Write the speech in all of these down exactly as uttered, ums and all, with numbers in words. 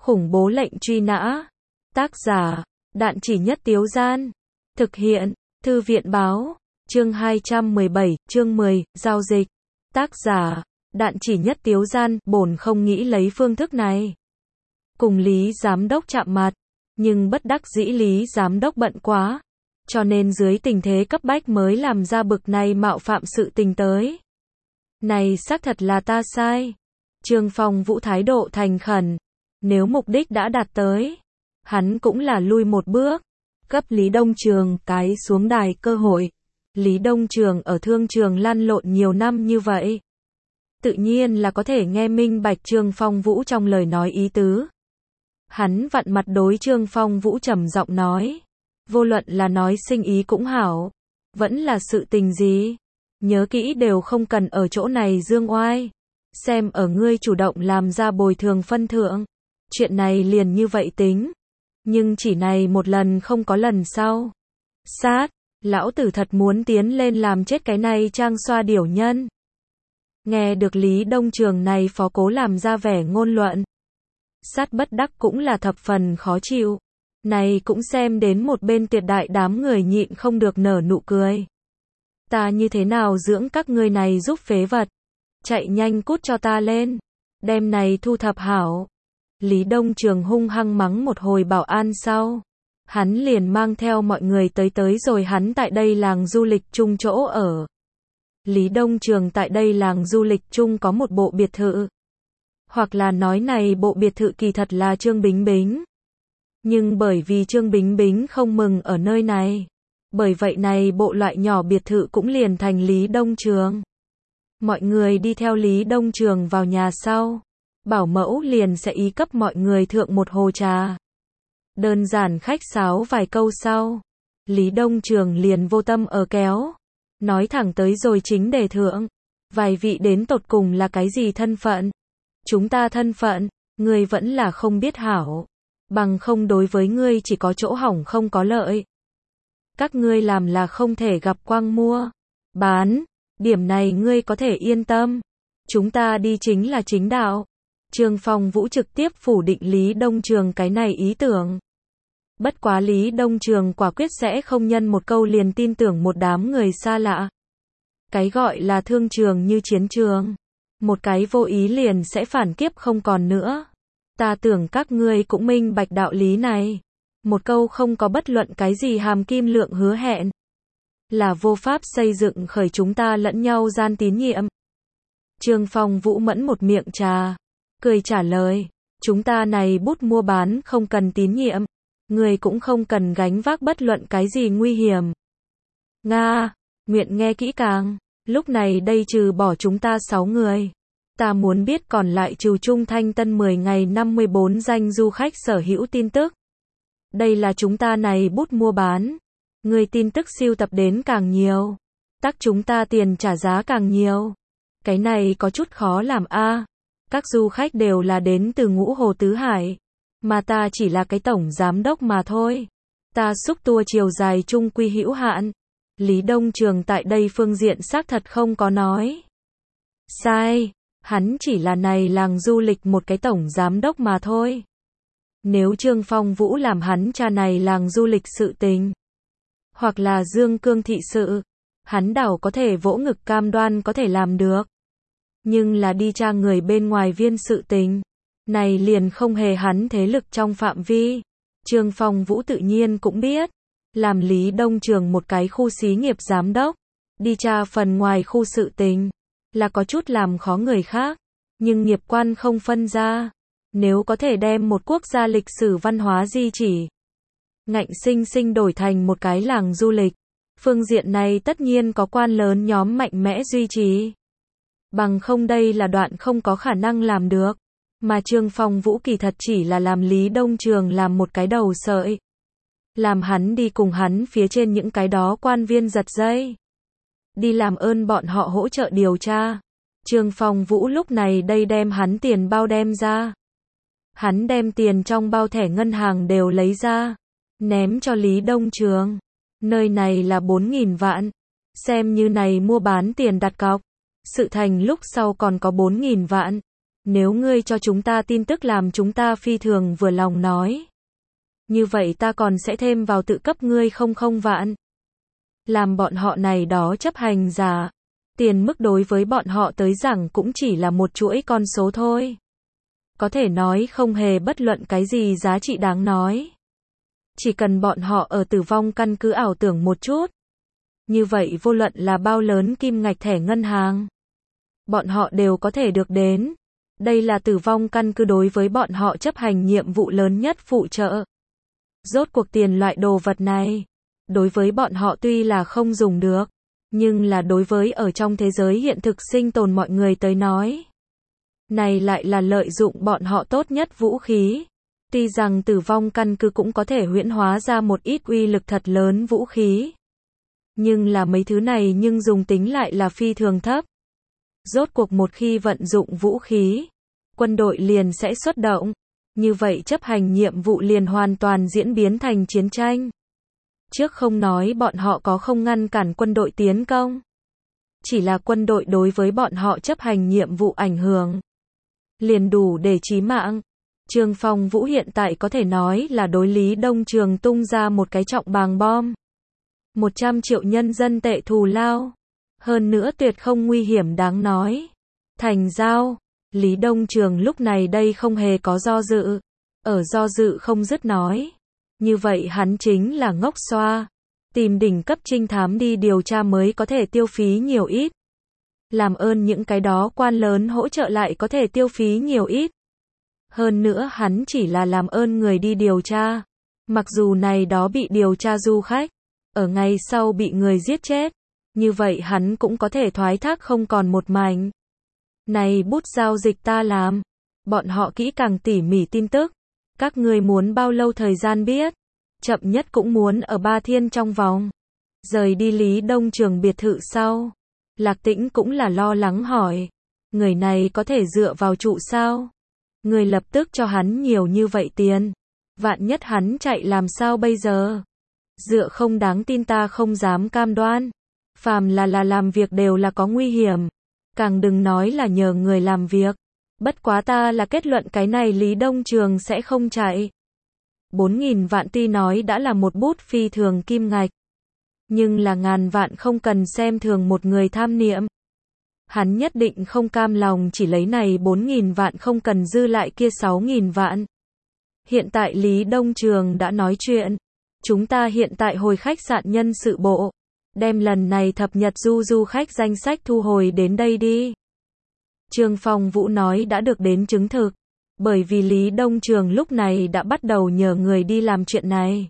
Khủng bố lệnh truy nã. Tác giả, Đạn Chỉ Nhất Tiếu Gian. Thực hiện, Thư viện Báo. Chương hai trăm mười bảy, chương mười, giao dịch. Tác giả, Đạn Chỉ Nhất Tiếu Gian. Bổn không nghĩ lấy phương thức này cùng Lý Giám Đốc chạm mặt, nhưng bất đắc dĩ Lý Giám Đốc bận quá, cho nên dưới tình thế cấp bách mới làm ra bực này mạo phạm sự tình tới. Này xác thật là ta sai. Trương Phong Vũ thái độ thành khẩn. Nếu mục đích đã đạt tới, hắn cũng là lui một bước, cấp Lý Đông Trường cái xuống đài cơ hội. Lý Đông Trường ở thương trường lăn lộn nhiều năm như vậy, tự nhiên là có thể nghe minh bạch Trương Phong Vũ trong lời nói ý tứ. Hắn vặn mặt đối Trương Phong Vũ trầm giọng nói, vô luận là nói sinh ý cũng hảo, vẫn là sự tình gì, nhớ kỹ đều không cần ở chỗ này dương oai. Xem ở ngươi chủ động làm ra bồi thường phân thượng, chuyện này liền như vậy tính. Nhưng chỉ này một lần không có lần sau. Sát, lão tử thật muốn tiến lên làm chết cái này trang xoa điểu nhân. Nghe được Lý Đông Trường này phó cố làm ra vẻ ngôn luận, Sát bất đắc cũng là thập phần khó chịu. Này cũng xem đến một bên tuyệt đại đám người nhịn không được nở nụ cười. Ta như thế nào dưỡng các ngươi này giúp phế vật? Chạy nhanh cút cho ta lên, đem này thu thập hảo. Lý Đông Trường hung hăng mắng một hồi bảo an sau, hắn liền mang theo mọi người tới tới rồi hắn tại đây làng du lịch chung chỗ ở. Lý Đông Trường tại đây làng du lịch chung có một bộ biệt thự, hoặc là nói này bộ biệt thự kỳ thật là Trương Bính Bính. Nhưng bởi vì Trương Bính Bính không mừng ở nơi này, bởi vậy này bộ loại nhỏ biệt thự cũng liền thành Lý Đông Trường. Mọi người đi theo Lý Đông Trường vào nhà sau, bảo mẫu liền sẽ ý cấp mọi người thượng một hồ trà. Đơn giản khách sáo vài câu sau, Lý Đông Trường liền vô tâm ở kéo, nói thẳng tới rồi chính đề thượng. Vài vị đến tột cùng là cái gì thân phận? Chúng ta thân phận, ngươi vẫn là không biết hảo, bằng không đối với ngươi chỉ có chỗ hỏng không có lợi. Các ngươi làm là không thể gặp quang mua, bán. Điểm này ngươi có thể yên tâm. Chúng ta đi chính là chính đạo. Trương Phong Vũ trực tiếp phủ định Lý Đông Trường cái này ý tưởng. Bất quá Lý Đông Trường quả quyết sẽ không nhân một câu liền tin tưởng một đám người xa lạ. Cái gọi là thương trường như chiến trường, một cái vô ý liền sẽ phản kiếp không còn nữa. Ta tưởng các ngươi cũng minh bạch đạo lý này. Một câu không có bất luận cái gì hàm kim lượng hứa hẹn, là vô pháp xây dựng khởi chúng ta lẫn nhau gian tín nhiệm. Trương Phong Vũ mẫn một miệng trà, cười trả lời, chúng ta này bút mua bán không cần tín nhiệm, người cũng không cần gánh vác bất luận cái gì nguy hiểm. Nga, nguyện nghe kỹ càng, lúc này đây trừ bỏ chúng ta sáu người, ta muốn biết còn lại trừ Trung Thanh Tân mười ngày năm mươi bốn danh du khách sở hữu tin tức. Đây là chúng ta này bút mua bán. Người tin tức siêu tập đến càng nhiều, tác chúng ta tiền trả giá càng nhiều. Cái này có chút khó làm a. À. Các du khách đều là đến từ Ngũ Hồ Tứ Hải, mà ta chỉ là cái tổng giám đốc mà thôi. Ta xúc tua chiều dài chung quy hữu hạn. Lý Đông Trường tại đây phương diện xác thật không có nói sai, hắn chỉ là này làng du lịch một cái tổng giám đốc mà thôi. Nếu Trương Phong Vũ làm hắn cha này làng du lịch sự tình, hoặc là Dương Cương thị sự, hắn đảo có thể vỗ ngực cam đoan có thể làm được. Nhưng là đi tra người bên ngoài viên sự tình, này liền không hề hắn thế lực trong phạm vi. Trương Phong Vũ tự nhiên cũng biết, làm Lý Đông Trường một cái khu xí nghiệp giám đốc, đi tra phần ngoài khu sự tình, là có chút làm khó người khác, nhưng nghiệp quan không phân ra. Nếu có thể đem một quốc gia lịch sử văn hóa di chỉ ngạnh sinh sinh đổi thành một cái làng du lịch, phương diện này tất nhiên có quan lớn nhóm mạnh mẽ duy trì. Bằng không đây là đoạn không có khả năng làm được. Mà Trương Phong Vũ kỳ thật chỉ là làm Lý Đông Trường làm một cái đầu sợi, làm hắn đi cùng hắn phía trên những cái đó quan viên giật dây, đi làm ơn bọn họ hỗ trợ điều tra. Trương Phong Vũ lúc này đây đem hắn tiền bao đem ra. Hắn đem tiền trong bao thẻ ngân hàng đều lấy ra, ném cho Lý Đông Trường. Nơi này là bốn nghìn vạn, xem như này mua bán tiền đặt cọc. Sự thành lúc sau còn có bốn nghìn vạn. Nếu ngươi cho chúng ta tin tức làm chúng ta phi thường vừa lòng nói. Như vậy ta còn sẽ thêm vào tự cấp ngươi không không vạn. Làm bọn họ này đó chấp hành giả. Tiền mức đối với bọn họ tới rằng cũng chỉ là một chuỗi con số thôi. Có thể nói không hề bất luận cái gì giá trị đáng nói. Chỉ cần bọn họ ở tử vong căn cứ ảo tưởng một chút. Như vậy vô luận là bao lớn kim ngạch thẻ ngân hàng. Bọn họ đều có thể được đến. Đây là tử vong căn cứ đối với bọn họ chấp hành nhiệm vụ lớn nhất phụ trợ. Rốt cuộc tiền loại đồ vật này. Đối với bọn họ tuy là không dùng được. Nhưng là đối với ở trong thế giới hiện thực sinh tồn mọi người tới nói. Này lại là lợi dụng bọn họ tốt nhất vũ khí. Tuy rằng tử vong căn cứ cũng có thể huyễn hóa ra một ít uy lực thật lớn vũ khí. Nhưng là mấy thứ này nhưng dùng tính lại là phi thường thấp. Rốt cuộc một khi vận dụng vũ khí, quân đội liền sẽ xuất động. Như vậy chấp hành nhiệm vụ liền hoàn toàn diễn biến thành chiến tranh. Trước không nói bọn họ có không ngăn cản quân đội tiến công. Chỉ là quân đội đối với bọn họ chấp hành nhiệm vụ ảnh hưởng. Liền đủ để chí mạng. Trương Phong Vũ hiện tại có thể nói là đối Lý Đông Trường tung ra một cái trọng bàng bom. một trăm triệu nhân dân tệ thù lao. Hơn nữa tuyệt không nguy hiểm đáng nói. Thành giao. Lý Đông Trường lúc này đây không hề có do dự. Ở do dự không dứt nói. Như vậy hắn chính là ngốc xoa. Tìm đỉnh cấp trinh thám đi điều tra mới có thể tiêu phí nhiều ít. Làm ơn những cái đó quan lớn hỗ trợ lại có thể tiêu phí nhiều ít. Hơn nữa hắn chỉ là làm ơn người đi điều tra. Mặc dù này đó bị điều tra du khách. Ở ngày sau bị người giết chết. Như vậy hắn cũng có thể thoái thác không còn một mảnh. Này bút giao dịch ta làm. Bọn họ kỹ càng tỉ mỉ tin tức. Các người muốn bao lâu thời gian biết? Chậm nhất cũng muốn ở ba thiên trong vòng. Rời đi Lý Đông Trường biệt thự sau. Lạc Tĩnh cũng là lo lắng hỏi. Người này có thể dựa vào trụ sao? Người lập tức cho hắn nhiều như vậy tiền. Vạn nhất hắn chạy làm sao bây giờ? Dựa không đáng tin ta không dám cam đoan. Phàm là là làm việc đều là có nguy hiểm. Càng đừng nói là nhờ người làm việc. Bất quá ta là kết luận cái này Lý Đông Trường sẽ không chạy. bốn nghìn vạn tuy nói đã là một bút phi thường kim ngạch. Nhưng là ngàn vạn không cần xem thường một người tham niệm. Hắn nhất định không cam lòng chỉ lấy này bốn nghìn vạn không cần dư lại kia sáu nghìn vạn. Hiện tại Lý Đông Trường đã nói chuyện. Chúng ta hiện tại hồi khách sạn nhân sự bộ. Đem lần này thập nhật du du khách danh sách thu hồi đến đây đi. Trương Phong Vũ nói đã được đến chứng thực. Bởi vì Lý Đông Trường lúc này đã bắt đầu nhờ người đi làm chuyện này.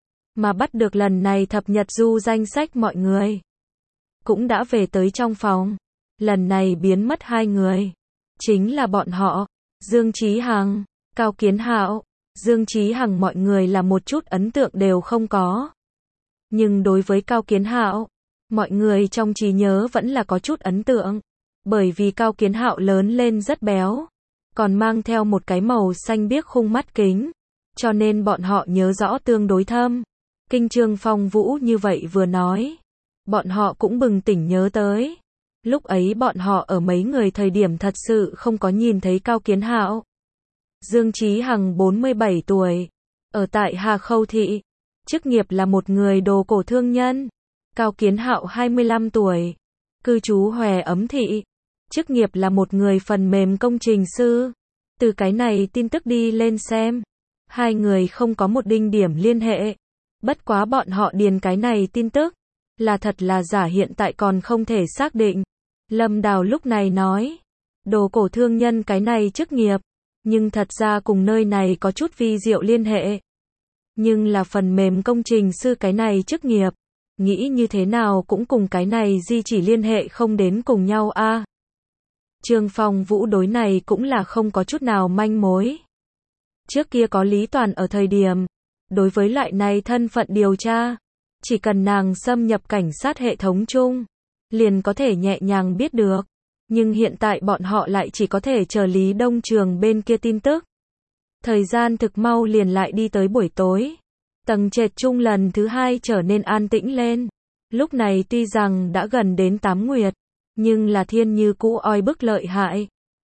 Mà bắt được lần này thập nhật du danh sách mọi người. Cũng đã về tới trong phòng. Lần này biến mất hai người. Chính là bọn họ. Dương Chí Hằng, Cao Kiến Hạo. Dương Chí Hằng mọi người là một chút ấn tượng đều không có. Nhưng đối với Cao Kiến Hạo, mọi người trong trí nhớ vẫn là có chút ấn tượng. Bởi vì Cao Kiến Hạo lớn lên rất béo. Còn mang theo một cái màu xanh biếc khung mắt kính. Cho nên bọn họ nhớ rõ tương đối thâm. Kinh Trương Phong Vũ như vậy vừa nói. Bọn họ cũng bừng tỉnh nhớ tới. Lúc ấy bọn họ ở mấy người thời điểm thật sự không có nhìn thấy Cao Kiến Hạo. Dương Chí Hằng bốn mươi bảy tuổi. Ở tại Hà Khâu Thị. Chức nghiệp là một người đồ cổ thương nhân. Cao Kiến Hạo hai mươi lăm tuổi. Cư trú Hòe Ấm Thị. Chức nghiệp là một người phần mềm công trình sư. Từ cái này tin tức đi lên xem. Hai người không có một đinh điểm liên hệ. Bất quá bọn họ điền cái này tin tức. Là thật là giả hiện tại còn không thể xác định. Lâm Đào lúc này nói. Đồ cổ thương nhân cái này chức nghiệp. Nhưng thật ra cùng nơi này có chút vi diệu liên hệ. Nhưng là phần mềm công trình sư cái này chức nghiệp. Nghĩ như thế nào cũng cùng cái này di chỉ liên hệ không đến cùng nhau a. À, Trương Phong Vũ đối này cũng là không có chút nào manh mối. Trước kia có Lý Toàn ở thời điểm. Đối với loại này thân phận điều tra. Chỉ cần nàng xâm nhập cảnh sát hệ thống chung. Liền có thể nhẹ nhàng biết được. Nhưng hiện tại bọn họ lại chỉ có thể chờ Lý Đông Trường bên kia tin tức. Thời gian thực mau liền lại đi tới buổi tối. Tầng trệt chung lần thứ hai trở nên an tĩnh lên. Lúc này tuy rằng đã gần đến tám nguyệt. Nhưng là thiên như cũ oi bức lợi hại.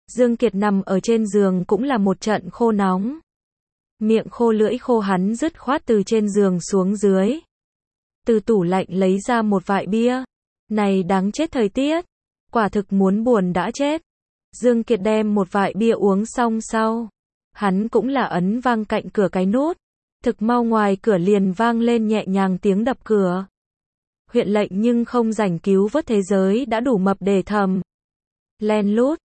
Dương Kiệt nằm ở trên giường cũng là một trận khô nóng. Miệng khô lưỡi khô hắn dứt khoát từ trên giường xuống dưới. Từ tủ lạnh lấy ra một vại bia. Này đáng chết thời tiết. Quả thực muốn buồn đã chết. Dương Kiệt đem một vại bia uống xong sau. Hắn cũng là ấn vang cạnh cửa cái nút. Thực mau ngoài cửa liền vang lên nhẹ nhàng tiếng đập cửa. Huyện lệnh nhưng không rảnh cứu vớt thế giới đã đủ mập để thầm. Len lút.